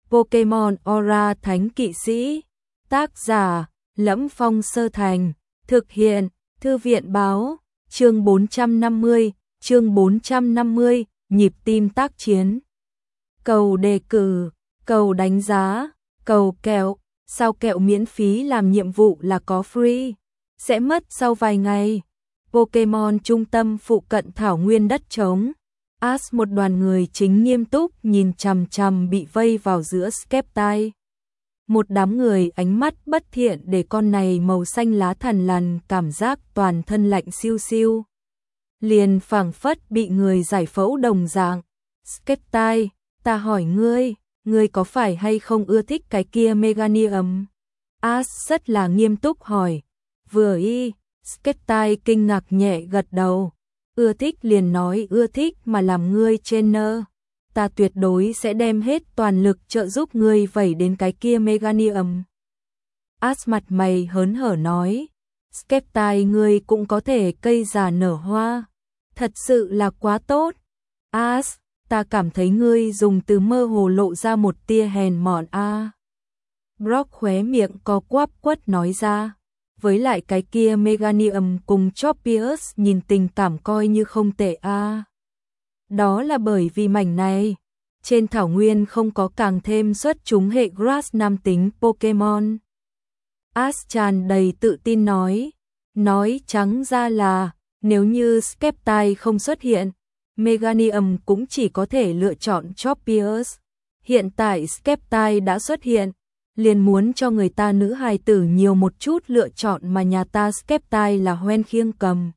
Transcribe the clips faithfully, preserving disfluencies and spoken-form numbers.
Pokemon Aura Thánh Kỵ Sĩ. Tác giả: Lẫm Phong Sơ Thành. Thực hiện: Thư viện báo. Chương bốn trăm năm mươi, chương bốn trăm năm mươi, nhịp tim tác chiến. Cầu đề cử, cầu đánh giá, cầu kẹo, sao kẹo miễn phí làm nhiệm vụ là có free, sẽ mất sau vài ngày. Pokemon trung tâm phụ cận thảo nguyên đất trống. Ash một đoàn người chính nghiêm túc nhìn chằm chằm bị vây vào giữa Sceptile. Một đám người ánh mắt bất thiện để con này màu xanh lá thằn lằn cảm giác toàn thân lạnh siêu siêu. Liền phảng phất bị người giải phẫu đồng dạng. Sceptile, ta hỏi ngươi, ngươi có phải hay không ưa thích cái kia Meganium? Ash rất là nghiêm túc hỏi. Vừa y, Sceptile kinh ngạc nhẹ gật đầu. Ưa thích liền nói ưa thích mà làm ngươi trainer. Ta tuyệt đối sẽ đem hết toàn lực trợ giúp ngươi vẩy đến cái kia Meganium. Ash mặt mày hớn hở nói. Sceptile ngươi cũng có thể cây già nở hoa. Thật sự là quá tốt. Ash, ta cảm thấy ngươi dùng từ mơ hồ lộ ra một tia hèn mọn a. À. Brock khóe miệng co quắp quất nói ra. Với lại cái kia Meganium cùng Tropius nhìn tình cảm coi như không tệ a. À. Đó là bởi vì mảnh này, trên thảo nguyên không có càng thêm xuất chúng hệ grass nam tính Pokemon. Ash tràn đầy tự tin nói, nói trắng ra là, nếu như Sceptile không xuất hiện, Meganium cũng chỉ có thể lựa chọn Tropius. Hiện tại Sceptile đã xuất hiện, liền muốn cho người ta nữ hài tử nhiều một chút lựa chọn mà nhà ta Sceptile là hoen khiêng cầm.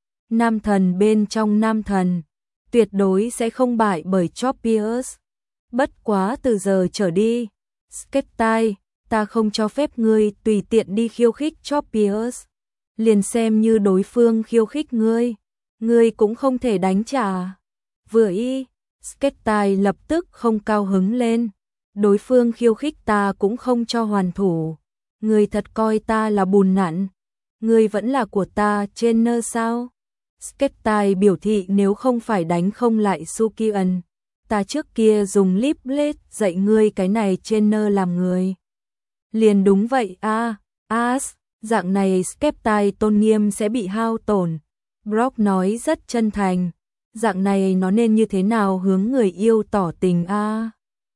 Nam thần bên trong nam thần, tuyệt đối sẽ không bại bởi Tropius. Bất quá từ giờ trở đi, Sceptile, ta không cho phép ngươi tùy tiện đi khiêu khích Tropius. Liền xem như đối phương khiêu khích ngươi, ngươi cũng không thể đánh trả. Vừa y, Sceptile lập tức không cao hứng lên. Đối phương khiêu khích ta cũng không cho hoàn thủ. Ngươi thật coi ta là bùn nặn. Ngươi vẫn là của ta trainer sao? Sceptile biểu thị nếu không phải đánh không lại Sukian, ta trước kia dùng Leaf Blade dạy ngươi cái này trainer làm người. Liền đúng vậy a, à, Ash, dạng này Sceptile tôn nghiêm sẽ bị hao tổn. Brock nói rất chân thành, dạng này nó nên như thế nào hướng người yêu tỏ tình a? À?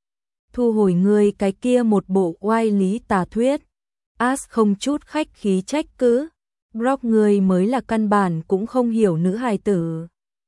Thu hồi ngươi cái kia một bộ oai lý tà thuyết. Ash không chút khách khí trách cứ. Brock ngươi mới là căn bản cũng không hiểu nữ hài tử.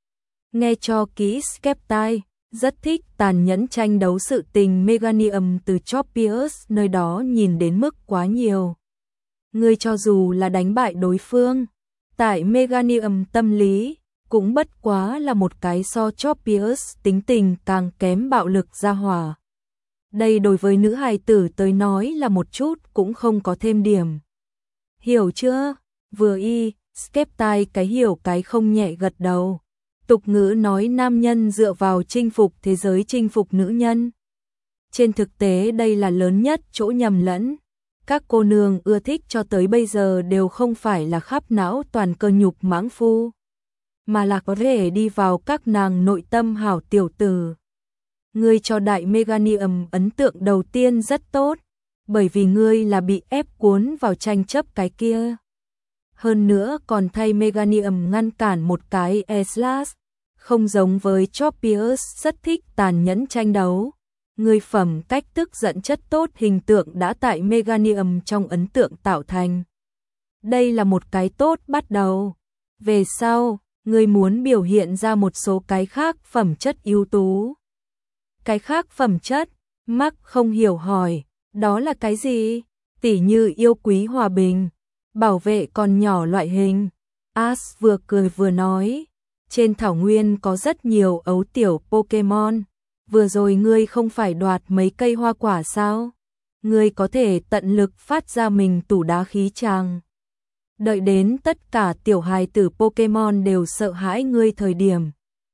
Nghe cho kỹ Sceptile, rất thích tàn nhẫn tranh đấu sự tình Meganium từ Tropius nơi đó nhìn đến mức quá nhiều. Ngươi cho dù là đánh bại đối phương, tại Meganium tâm lý, cũng bất quá là một cái so Tropius tính tình càng kém bạo lực ra hỏa. Đây đối với nữ hài tử tới nói là một chút cũng không có thêm điểm. Hiểu chưa? Vừa y, Sceptile cái hiểu cái không nhẹ gật đầu. Tục ngữ nói nam nhân dựa vào chinh phục thế giới chinh phục nữ nhân. Trên thực tế đây là lớn nhất chỗ nhầm lẫn. Các cô nương ưa thích cho tới bây giờ đều không phải là khắp não toàn cơ nhục mãng phu, mà là có thể đi vào các nàng nội tâm hảo tiểu tử. Ngươi cho đại Meganium ấn tượng đầu tiên rất tốt, bởi vì ngươi là bị ép cuốn vào tranh chấp cái kia. Hơn nữa còn thay Meganium ngăn cản một cái E-Slash, không giống với Tropius rất thích tàn nhẫn tranh đấu. Ngươi phẩm cách tức giận chất tốt hình tượng đã tại Meganium trong ấn tượng tạo thành. Đây là một cái tốt bắt đầu. Về sau, ngươi muốn biểu hiện ra một số cái khác phẩm chất ưu tú. Cái khác phẩm chất, Mark không hiểu hỏi, đó là cái gì? Tỉ như yêu quý hòa bình, bảo vệ con nhỏ loại hình. Ash vừa cười vừa nói, trên thảo nguyên có rất nhiều ấu tiểu Pokemon, vừa rồi ngươi không phải đoạt mấy cây hoa quả sao? Ngươi có thể tận lực phát ra mình tủ đá khí tràng. Đợi đến tất cả tiểu hài tử Pokemon đều sợ hãi ngươi thời điểm,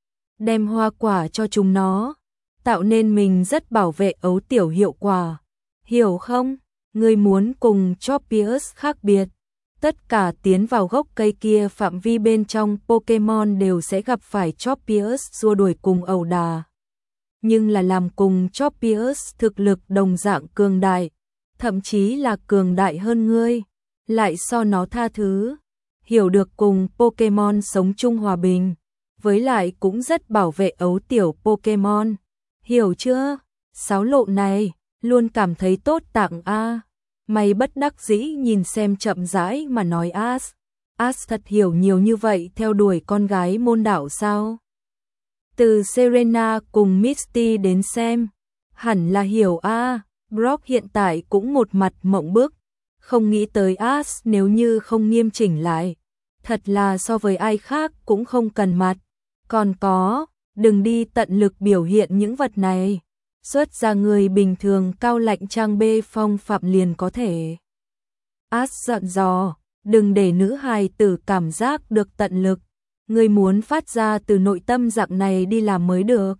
đem hoa quả cho chúng nó, tạo nên mình rất bảo vệ ấu tiểu hiệu quả. Hiểu không? Ngươi muốn cùng Tropius khác biệt. Tất cả tiến vào gốc cây kia phạm vi bên trong Pokemon đều sẽ gặp phải Tropius xua đuổi cùng ẩu đả. nhưng là làm cùng Choppius thực lực đồng dạng cường đại, thậm chí là cường đại hơn ngươi, lại so nó tha thứ, hiểu được cùng Pokemon sống chung hòa bình, với lại cũng rất bảo vệ ấu tiểu Pokemon, hiểu chưa? Sáo lộ này, luôn cảm thấy tốt tặng a. Mày bất đắc dĩ nhìn xem chậm rãi mà nói Ash. Ash thật hiểu nhiều như vậy theo đuổi con gái môn đảo sao? Từ Serena cùng Misty đến xem, hẳn là hiểu a. Brock hiện tại cũng một mặt mộng bức, không nghĩ tới Ash nếu như không nghiêm chỉnh lại, thật là so với ai khác cũng không cần mặt. Còn có, đừng đi tận lực biểu hiện những vật này, xuất ra người bình thường cao lạnh trang bê phong phạm liền có thể. Ash dặn dò, đừng để nữ hài tử cảm giác được tận lực, người muốn phát ra từ nội tâm dạng này đi làm mới được.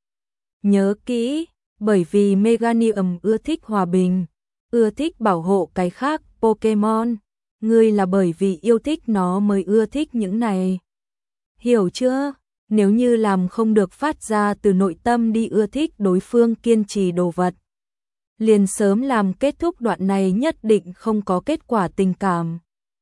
Nhớ kỹ, bởi vì Meganium ưa thích hòa bình, ưa thích bảo hộ cái khác Pokemon, ngươi là bởi vì yêu thích nó mới ưa thích những này. Hiểu chưa? Nếu như làm không được phát ra từ nội tâm đi ưa thích đối phương kiên trì đồ vật, liền sớm làm kết thúc đoạn này nhất định không có kết quả tình cảm.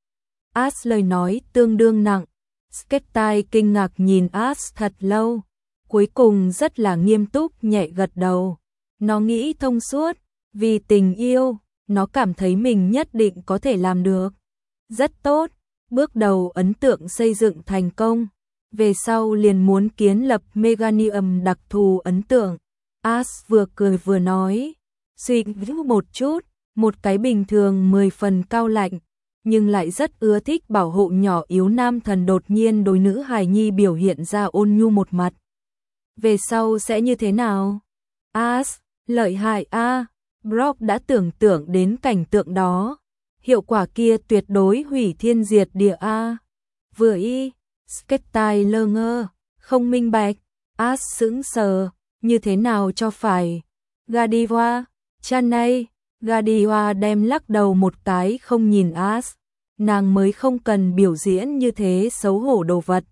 Ash lời nói tương đương nặng, Skeptile kinh ngạc nhìn Ash thật lâu, cuối cùng rất là nghiêm túc nhẹ gật đầu. Nó nghĩ thông suốt, vì tình yêu, nó cảm thấy mình nhất định có thể làm được. Rất tốt, bước đầu ấn tượng xây dựng thành công. Về sau liền muốn kiến lập Meganium đặc thù ấn tượng. Ash vừa cười vừa nói, suy nghĩ một chút, một cái bình thường mười phần cao lạnh, nhưng lại rất ưa thích bảo hộ nhỏ yếu nam thần đột nhiên đối nữ hài nhi biểu hiện ra ôn nhu một mặt. Về sau sẽ như thế nào? Ash, lợi hại a. Brock đã tưởng tượng đến cảnh tượng đó, hiệu quả kia tuyệt đối hủy thiên diệt địa a. Vừa y Skeptile lơ ngơ, không minh bạch, Ash sững sờ, như thế nào cho phải. Godiva, Chanay, Godiva đem lắc đầu một cái không nhìn Ash, nàng mới không cần biểu diễn như thế xấu hổ đồ vật.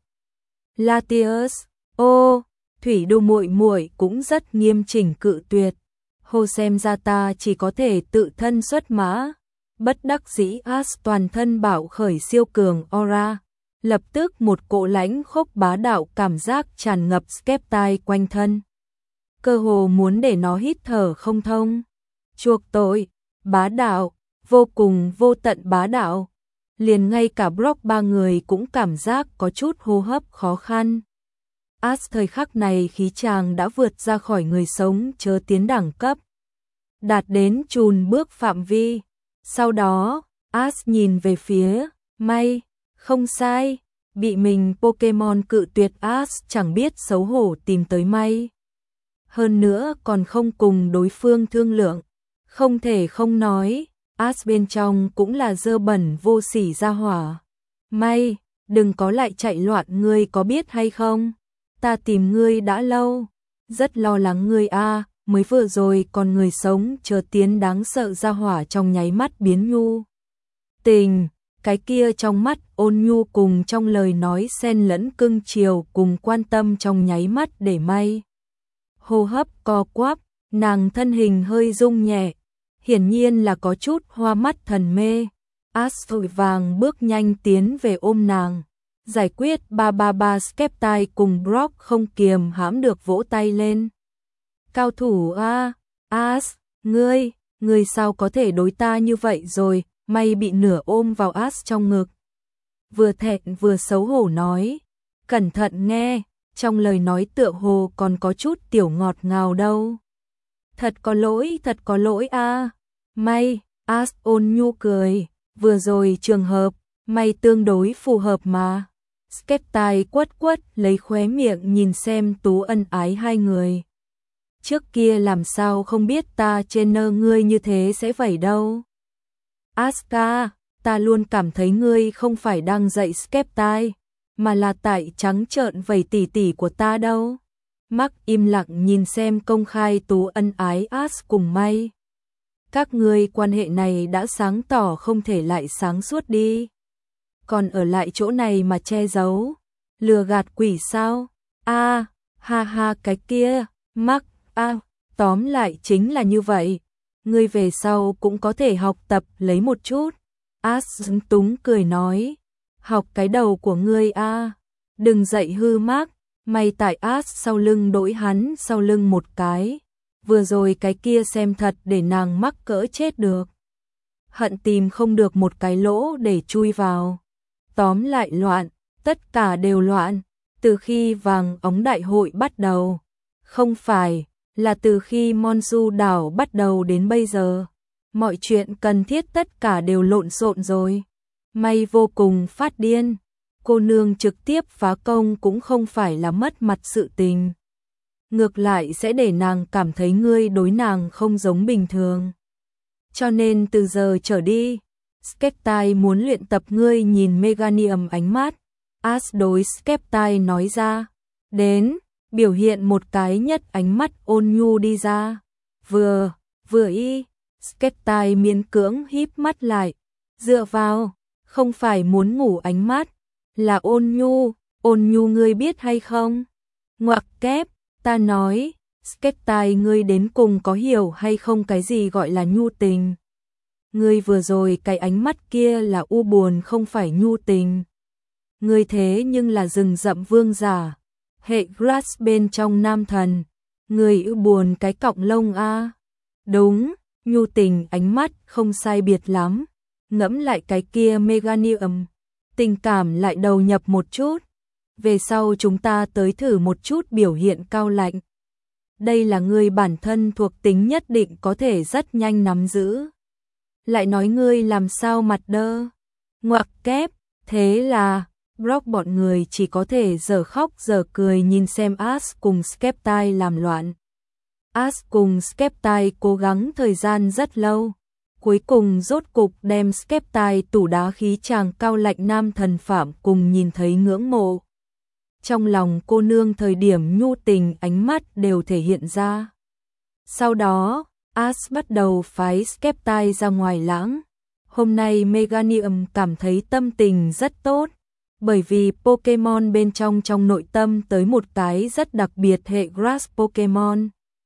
Latius, ô, Thủy Đô muội muội cũng rất nghiêm chỉnh cự tuyệt. Hồ xem ra ta chỉ có thể tự thân xuất mã. Bất đắc dĩ Ash toàn thân bảo khởi siêu cường aura. Lập tức một cỗ lãnh khốc bá đạo cảm giác tràn ngập Skeptile quanh thân. Cơ hồ muốn để nó hít thở không thông. Chuộc tội, bá đạo, vô cùng vô tận bá đạo. Liền ngay cả Brock ba người cũng cảm giác có chút hô hấp khó khăn. Ash thời khắc này khí chàng đã vượt ra khỏi người sống chớ tiến đẳng cấp, đạt đến chùn bước phạm vi. Sau đó, Ash nhìn về phía May. Không sai, bị mình Pokemon cự tuyệt Ash chẳng biết xấu hổ tìm tới May. Hơn nữa còn không cùng đối phương thương lượng. Không thể không nói, Ash bên trong cũng là dơ bẩn vô sỉ ra hỏa. May, đừng có lại chạy loạn, ngươi có biết hay không? Ta tìm ngươi đã lâu, rất lo lắng ngươi a, mới vừa rồi còn người sống chờ tiến đáng sợ ra hỏa trong nháy mắt biến nhu. Tình, cái kia trong mắt ôn nhu cùng trong lời nói xen lẫn cưng chiều cùng quan tâm trong nháy mắt để May. Hô hấp co quắp, nàng thân hình hơi rung nhẹ, hiển nhiên là có chút hoa mắt thần mê. Ash vội vàng bước nhanh tiến về ôm nàng. Giải quyết ba ba ba Skeptile cùng Brock không kiềm hãm được vỗ tay lên. Cao thủ a, Ash, ngươi, ngươi sao có thể đối ta như vậy rồi? May bị nửa ôm vào Ash trong ngực. Vừa thẹn vừa xấu hổ nói, cẩn thận nghe, trong lời nói tựa hồ còn có chút tiểu ngọt ngào đâu. Thật có lỗi, thật có lỗi a. May, Ash ôn nhu cười, vừa rồi trường hợp, May tương đối phù hợp mà. Skeptile quất quất lấy khóe miệng nhìn xem tú ân ái hai người. Trước kia làm sao không biết ta trên nơ ngươi như thế sẽ vậy đâu. Aska, ta luôn cảm thấy ngươi không phải đang dạy Skeptile, mà là tại trắng trợn vẩy tỉ tỉ của ta đâu. Mark im lặng nhìn xem công khai tú ân ái Ash cùng May. Các ngươi quan hệ này đã sáng tỏ không thể lại sáng suốt đi. Còn ở lại chỗ này mà che giấu, lừa gạt quỷ sao? A, à, ha ha cái kia, Mark À, tóm lại chính là như vậy. Ngươi về sau cũng có thể học tập lấy một chút. Ash túng cười nói. Học cái đầu của ngươi a, à. Đừng dậy hư mác. May tại Ash sau lưng đỗi hắn sau lưng một cái. Vừa rồi cái kia xem thật để nàng mắc cỡ chết được. Hận tìm không được một cái lỗ để chui vào. Tóm lại loạn, tất cả đều loạn. Từ khi vàng ống đại hội bắt đầu. Không phải, là từ khi Monsu đảo bắt đầu đến bây giờ. Mọi chuyện cần thiết tất cả đều lộn xộn rồi. May vô cùng phát điên. Cô nương trực tiếp phá công cũng không phải là mất mặt sự tình. Ngược lại sẽ để nàng cảm thấy ngươi đối nàng không giống bình thường. Cho nên từ giờ trở đi, Skeptai muốn luyện tập ngươi nhìn Meganium ánh mắt. Ash đối Skeptai nói ra. Đến, biểu hiện một cái nhất ánh mắt ôn nhu đi ra. Vừa, vừa y, Skeptai miễn cưỡng híp mắt lại. Dựa vào, không phải muốn ngủ ánh mắt, là ôn nhu, ôn nhu ngươi biết hay không? Ngoặc kép, ta nói, Skeptai ngươi đến cùng có hiểu hay không cái gì gọi là nhu tình? Ngươi vừa rồi cái ánh mắt kia là u buồn không phải nhu tình. Ngươi thế nhưng là rừng rậm vương giả, hệ Grass bên trong nam thần, ngươi u buồn cái cọng lông a. À. Đúng, nhu tình ánh mắt không sai biệt lắm. Ngẫm lại cái kia Meganium, tình cảm lại đầu nhập một chút. Về sau chúng ta tới thử một chút biểu hiện cao lạnh. Đây là ngươi bản thân thuộc tính nhất định có thể rất nhanh nắm giữ. Lại nói ngươi làm sao mặt đơ. Ngoặc kép, thế là Brock bọn người chỉ có thể giờ khóc giờ cười nhìn xem Ash cùng Skeptai làm loạn. Ash cùng Skeptai cố gắng thời gian rất lâu. Cuối cùng rốt cục đem Skeptai tủ đá khí chàng cao lạnh nam thần phạm cùng nhìn thấy ngưỡng mộ. Trong lòng cô nương thời điểm nhu tình ánh mắt đều thể hiện ra. Sau đó, Ash bắt đầu phái Skeptai ra ngoài lãng. Hôm nay Meganium cảm thấy tâm tình rất tốt, bởi vì Pokemon bên trong trong nội tâm tới một cái rất đặc biệt hệ Grass Pokemon.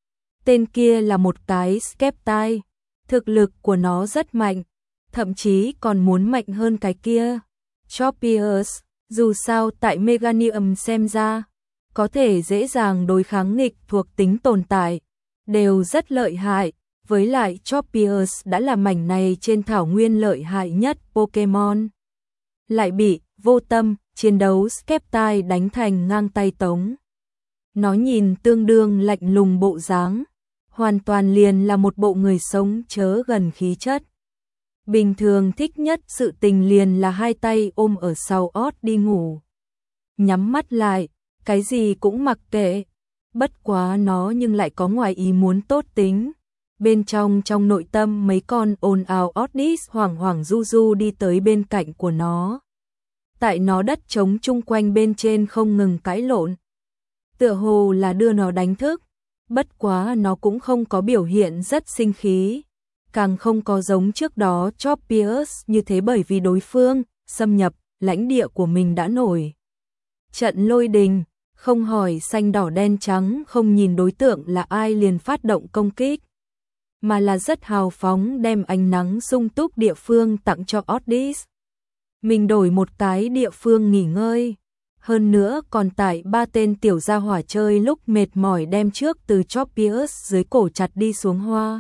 Tên kia là một cái Skeptai. Thực lực của nó rất mạnh, thậm chí còn muốn mạnh hơn cái kia. Tropius, dù sao tại Meganium xem ra, có thể dễ dàng đối kháng nghịch thuộc tính tồn tại, đều rất lợi hại. Với lại Tropius đã là mảnh này trên thảo nguyên lợi hại nhất Pokemon. Lại bị vô tâm, chiến đấu Skeptai đánh thành ngang tay tống. Nó nhìn tương đương lạnh lùng bộ dáng. Hoàn toàn liền là một bộ người sống chớ gần khí chất. Bình thường thích nhất sự tình liền là hai tay ôm ở sau ót đi ngủ. Nhắm mắt lại, cái gì cũng mặc kệ. Bất quá nó nhưng lại có ngoài ý muốn tốt tính. Bên trong trong nội tâm mấy con ồn ào Oddish hoảng hoảng du du đi tới bên cạnh của nó. Tại nó đất trống chung quanh bên trên không ngừng cãi lộn. Tựa hồ là đưa nó đánh thức. Bất quá nó cũng không có biểu hiện rất sinh khí, càng không có giống trước đó Tropius như thế bởi vì đối phương xâm nhập lãnh địa của mình đã nổi trận lôi đình, không hỏi xanh đỏ đen trắng, không nhìn đối tượng là ai liền phát động công kích, mà là rất hào phóng đem ánh nắng sung túc địa phương tặng cho Oddish. Mình đổi một cái địa phương nghỉ ngơi. Hơn nữa còn tại ba tên tiểu gia hỏa chơi lúc mệt mỏi đem trước từ Tropius dưới cổ chặt đi xuống hoa.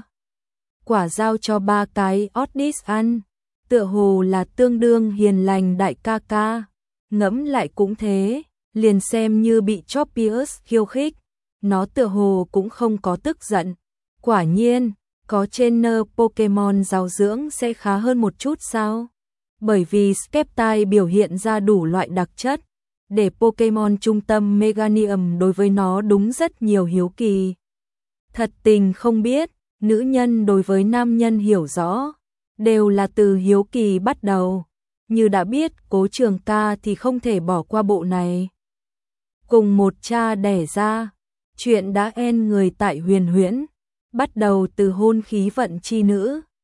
Quả giao cho ba cái Oddish ăn, tựa hồ là tương đương hiền lành đại ca ca. Ngẫm lại cũng thế, liền xem như bị Tropius khiêu khích, nó tựa hồ cũng không có tức giận. Quả nhiên, có trainer Pokemon giáo dưỡng sẽ khá hơn một chút sao? Bởi vì Skeptai biểu hiện ra đủ loại đặc chất. Để Pokemon trung tâm Meganium đối với nó đúng rất nhiều hiếu kỳ. Thật tình không biết, nữ nhân đối với nam nhân hiểu rõ, đều là từ hiếu kỳ bắt đầu. Như đã biết Cố Trường Ca thì không thể bỏ qua bộ này. Cùng một cha đẻ ra, chuyện đã en người tại huyền huyễn, bắt đầu từ hôn khí vận chi nữ.